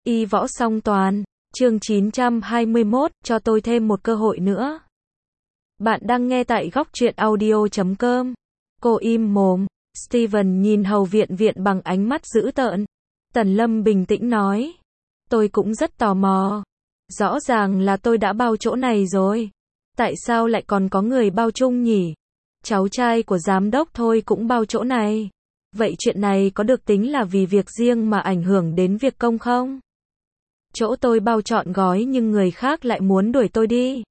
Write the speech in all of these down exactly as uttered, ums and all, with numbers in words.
Y võ song toàn, chương chín trăm hai mươi mốt, cho tôi thêm một cơ hội nữa. Bạn đang nghe tại góc truyện audio chấm com. Cô im mồm, Steven nhìn Hầu Viện Viện bằng ánh mắt dữ tợn. Tần Lâm bình tĩnh nói. Tôi cũng rất tò mò. Rõ ràng là tôi đã bao chỗ này rồi. Tại sao lại còn có người bao chung nhỉ? Cháu trai của giám đốc thôi cũng bao chỗ này. Vậy chuyện này có được tính là vì việc riêng mà ảnh hưởng đến việc công không? Chỗ tôi bao trọn gói nhưng người khác lại muốn đuổi tôi đi.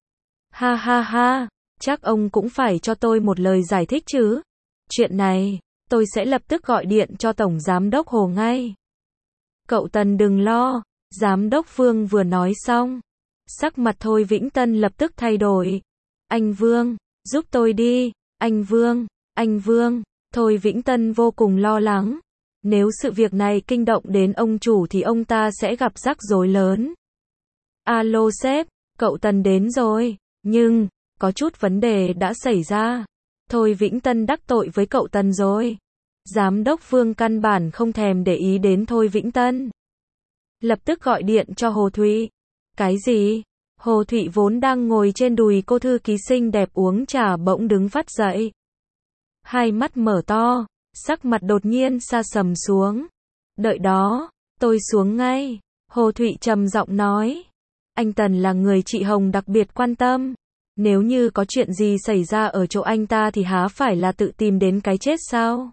Ha ha ha, chắc ông cũng phải cho tôi một lời giải thích chứ. Chuyện này, tôi sẽ lập tức gọi điện cho Tổng Giám đốc Hồ ngay. Cậu Tần đừng lo, Giám đốc Phương vừa nói xong. Sắc mặt Thôi Vĩnh Tân lập tức thay đổi. Anh Vương, giúp tôi đi, anh Vương, anh Vương. Thôi Vĩnh Tân vô cùng lo lắng. Nếu sự việc này kinh động đến ông chủ thì ông ta sẽ gặp rắc rối lớn. Alo sếp, cậu Tần đến rồi, nhưng, có chút vấn đề đã xảy ra. Thôi Vĩnh Tân đắc tội với cậu Tần rồi. Giám đốc Phương căn bản không thèm để ý đến Thôi Vĩnh Tân. Lập tức gọi điện cho Hồ Thụy. Cái gì? Hồ Thụy vốn đang ngồi trên đùi cô thư ký xinh đẹp uống trà bỗng đứng phát dậy. Hai mắt mở to, sắc mặt đột nhiên sa sầm xuống. Đợi đó, tôi xuống ngay. Hồ Thụy trầm giọng nói. Anh Tần là người chị Hồng đặc biệt quan tâm. Nếu như có chuyện gì xảy ra ở chỗ anh ta thì há phải là tự tìm đến cái chết sao?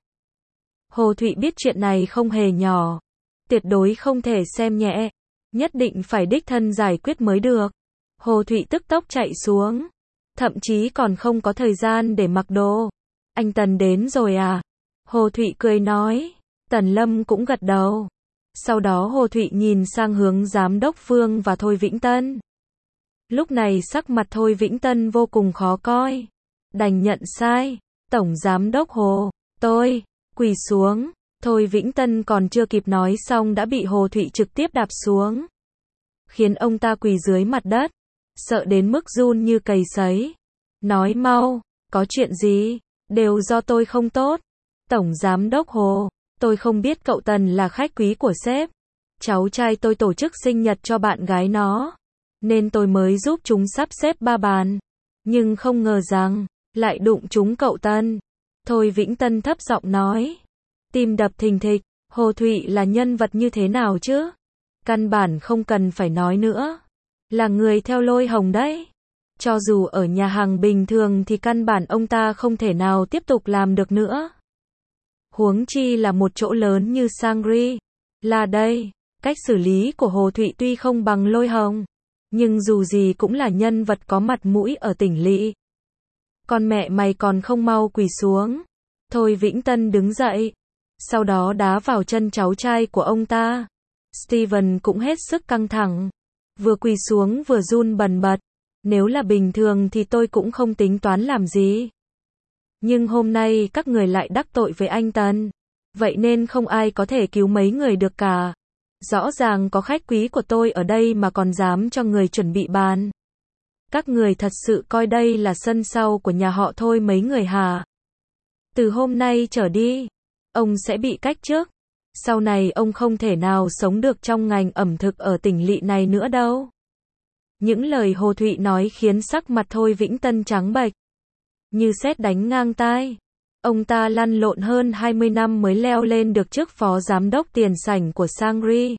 Hồ Thụy biết chuyện này không hề nhỏ. Tuyệt đối không thể xem nhẹ. Nhất định phải đích thân giải quyết mới được. Hồ Thụy tức tốc chạy xuống. Thậm chí còn không có thời gian để mặc đồ. Anh Tần đến rồi à? Hồ Thụy cười nói. Tần Lâm cũng gật đầu. Sau đó Hồ Thụy nhìn sang hướng Giám đốc Phương và Thôi Vĩnh Tân. Lúc này sắc mặt Thôi Vĩnh Tân vô cùng khó coi. Đành nhận sai. Tổng Giám đốc Hồ, tôi, quỳ xuống. Thôi Vĩnh Tân còn chưa kịp nói xong đã bị Hồ Thụy trực tiếp đạp xuống. Khiến ông ta quỳ dưới mặt đất. Sợ đến mức run như cầy sấy. Nói mau, có chuyện gì? Đều do tôi không tốt. Tổng Giám đốc Hồ, tôi không biết cậu Tần là khách quý của sếp. Cháu trai tôi tổ chức sinh nhật cho bạn gái nó. Nên tôi mới giúp chúng sắp xếp ba bàn. Nhưng không ngờ rằng, lại đụng chúng cậu Tần. Thôi Vĩnh Tân thấp giọng nói. Tim đập thình thịch, Hồ Thụy là nhân vật như thế nào chứ? Căn bản không cần phải nói nữa. Là người theo Lôi Hồng đấy. Cho dù ở nhà hàng bình thường thì căn bản ông ta không thể nào tiếp tục làm được nữa. Huống chi là một chỗ lớn như Sangri. Là đây, cách xử lý của Hồ Thụy tuy không bằng Lôi Hồng. Nhưng dù gì cũng là nhân vật có mặt mũi ở tỉnh lỵ. Con mẹ mày còn không mau quỳ xuống. Thôi Vĩnh Tân đứng dậy. Sau đó đá vào chân cháu trai của ông ta. Steven cũng hết sức căng thẳng. Vừa quỳ xuống vừa run bần bật. Nếu là bình thường thì tôi cũng không tính toán làm gì. Nhưng hôm nay các người lại đắc tội với anh Tần. Vậy nên không ai có thể cứu mấy người được cả. Rõ ràng có khách quý của tôi ở đây mà còn dám cho người chuẩn bị bàn. Các người thật sự coi đây là sân sau của nhà họ Thôi mấy người hả? Từ hôm nay trở đi, ông sẽ bị cách chức. Sau này ông không thể nào sống được trong ngành ẩm thực ở tỉnh lỵ này nữa đâu. Những lời Hồ Thụy nói khiến sắc mặt Thôi Vĩnh Tân trắng bệch. Như sét đánh ngang tai. Ông ta lăn lộn hơn hai mươi năm mới leo lên được chức phó giám đốc tiền sảnh của Sangri.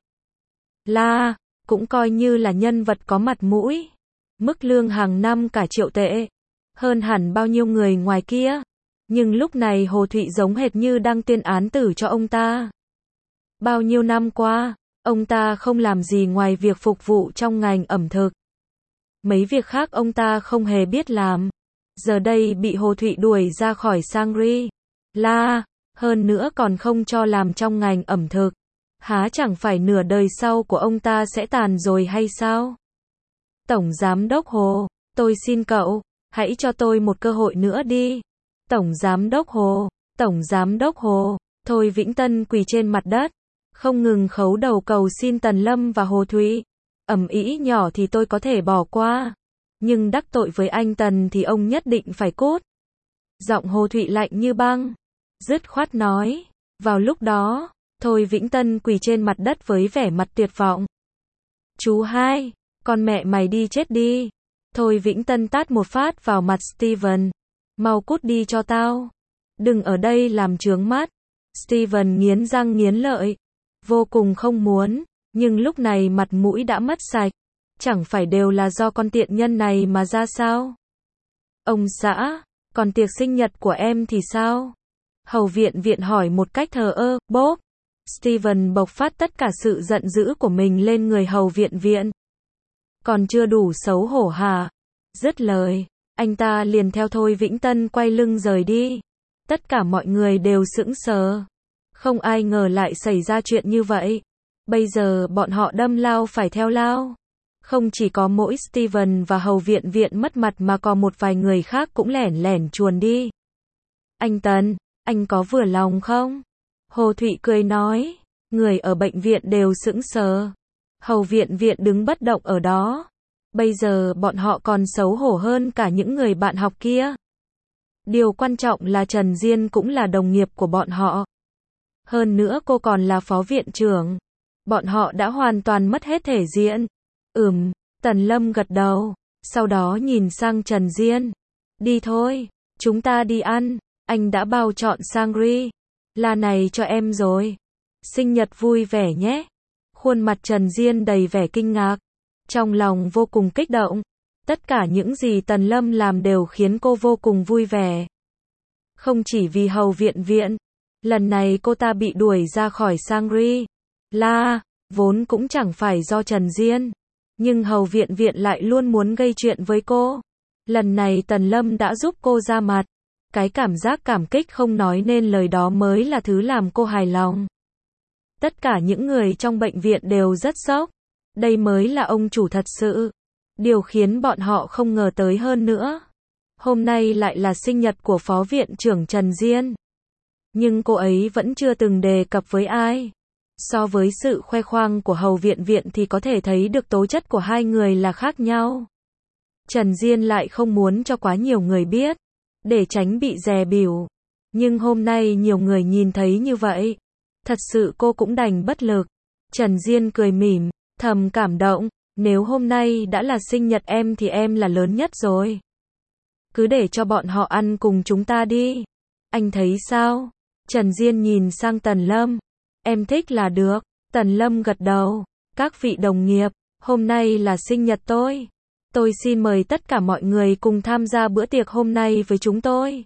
La, cũng coi như là nhân vật có mặt mũi. Mức lương hàng năm cả triệu tệ. Hơn hẳn bao nhiêu người ngoài kia. Nhưng lúc này Hồ Thụy giống hệt như đang tuyên án tử cho ông ta. Bao nhiêu năm qua, ông ta không làm gì ngoài việc phục vụ trong ngành ẩm thực. Mấy việc khác ông ta không hề biết làm. Giờ đây bị Hồ Thụy đuổi ra khỏi Sangri. La, hơn nữa còn không cho làm trong ngành ẩm thực. Há chẳng phải nửa đời sau của ông ta sẽ tàn rồi hay sao? Tổng Giám đốc Hồ, tôi xin cậu, hãy cho tôi một cơ hội nữa đi. Tổng Giám đốc Hồ, Tổng Giám đốc Hồ, Thôi Vĩnh Tân quỳ trên mặt đất. Không ngừng khấu đầu cầu xin Tần Lâm và Hồ Thụy. Ầm ĩ nhỏ thì tôi có thể bỏ qua. Nhưng đắc tội với anh Tần thì ông nhất định phải cút. Giọng Hồ Thụy lạnh như băng. Dứt khoát nói. Vào lúc đó, Thôi Vĩnh Tân quỳ trên mặt đất với vẻ mặt tuyệt vọng. Chú hai, con mẹ mày đi chết đi. Thôi Vĩnh Tân tát một phát vào mặt Steven. Mau cút đi cho tao. Đừng ở đây làm chướng mắt. Steven nghiến răng nghiến lợi. Vô cùng không muốn, nhưng lúc này mặt mũi đã mất sạch. Chẳng phải đều là do con tiện nhân này mà ra sao? Ông xã, còn tiệc sinh nhật của em thì sao? Hầu viện viện hỏi một cách thờ ơ, bốp. Steven bộc phát tất cả sự giận dữ của mình lên người hầu viện viện. Còn chưa đủ xấu hổ hả? Dứt lời, anh ta liền theo Thôi Vĩnh Tân quay lưng rời đi. Tất cả mọi người đều sững sờ. Không ai ngờ lại xảy ra chuyện như vậy. Bây giờ bọn họ đâm lao phải theo lao. Không chỉ có mỗi Steven và hầu viện viện mất mặt mà còn một vài người khác cũng lẻn lẻn chuồn đi. Anh Tần, anh có vừa lòng không? Hồ Thụy cười nói. Người ở bệnh viện đều sững sờ. Hầu viện viện đứng bất động ở đó. Bây giờ bọn họ còn xấu hổ hơn cả những người bạn học kia. Điều quan trọng là Trần Diên cũng là đồng nghiệp của bọn họ. Hơn nữa cô còn là phó viện trưởng. Bọn họ đã hoàn toàn mất hết thể diện. Ừm, Tần Lâm gật đầu. Sau đó nhìn sang Trần Diên. Đi thôi, chúng ta đi ăn. Anh đã bao chọn sangri. Là này cho em rồi. Sinh nhật vui vẻ nhé. Khuôn mặt Trần Diên đầy vẻ kinh ngạc. Trong lòng vô cùng kích động. Tất cả những gì Tần Lâm làm đều khiến cô vô cùng vui vẻ. Không chỉ vì hầu viện viện. Lần này cô ta bị đuổi ra khỏi Sangri La, vốn cũng chẳng phải do Trần Diên. Nhưng hầu viện viện lại luôn muốn gây chuyện với cô. Lần này Tần Lâm đã giúp cô ra mặt. Cái cảm giác cảm kích không nói nên lời đó mới là thứ làm cô hài lòng. Tất cả những người trong bệnh viện đều rất sốc. Đây mới là ông chủ thật sự. Điều khiến bọn họ không ngờ tới hơn nữa. Hôm nay lại là sinh nhật của phó viện trưởng Trần Diên. Nhưng cô ấy vẫn chưa từng đề cập với ai. So với sự khoe khoang của hầu viện viện thì có thể thấy được tố chất của hai người là khác nhau. Trần Diên lại không muốn cho quá nhiều người biết, để tránh bị dè bỉu. Nhưng hôm nay nhiều người nhìn thấy như vậy. Thật sự cô cũng đành bất lực. Trần Diên cười mỉm, thầm cảm động. Nếu hôm nay đã là sinh nhật em thì em là lớn nhất rồi. Cứ để cho bọn họ ăn cùng chúng ta đi. Anh thấy sao? Trần Diên nhìn sang Tần Lâm. Em thích là được. Tần Lâm gật đầu. Các vị đồng nghiệp, hôm nay là sinh nhật tôi. Tôi xin mời tất cả mọi người cùng tham gia bữa tiệc hôm nay với chúng tôi.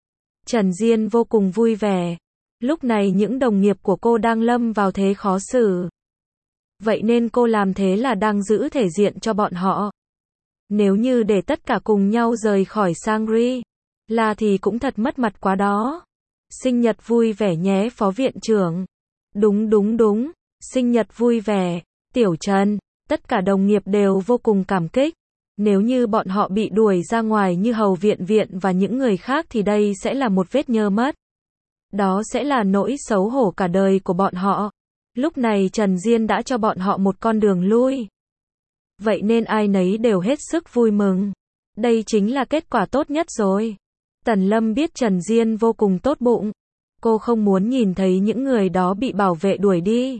Trần Diên vô cùng vui vẻ. Lúc này những đồng nghiệp của cô đang lâm vào thế khó xử. Vậy nên cô làm thế là đang giữ thể diện cho bọn họ. Nếu như để tất cả cùng nhau rời khỏi Sangri La thì cũng thật mất mặt quá đó. Sinh nhật vui vẻ nhé phó viện trưởng. Đúng đúng đúng, sinh nhật vui vẻ. Tiểu Trần, tất cả đồng nghiệp đều vô cùng cảm kích. Nếu như bọn họ bị đuổi ra ngoài như hầu viện viện và những người khác thì đây sẽ là một vết nhơ mất. Đó sẽ là nỗi xấu hổ cả đời của bọn họ. Lúc này Trần Diên đã cho bọn họ một con đường lui. Vậy nên ai nấy đều hết sức vui mừng. Đây chính là kết quả tốt nhất rồi. Tần Lâm biết Trần Diên vô cùng tốt bụng. Cô không muốn nhìn thấy những người đó bị bảo vệ đuổi đi.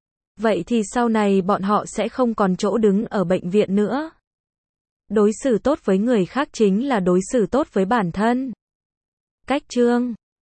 Vậy thì sau này bọn họ sẽ không còn chỗ đứng ở bệnh viện nữa. Đối xử tốt với người khác chính là đối xử tốt với bản thân. Cách chương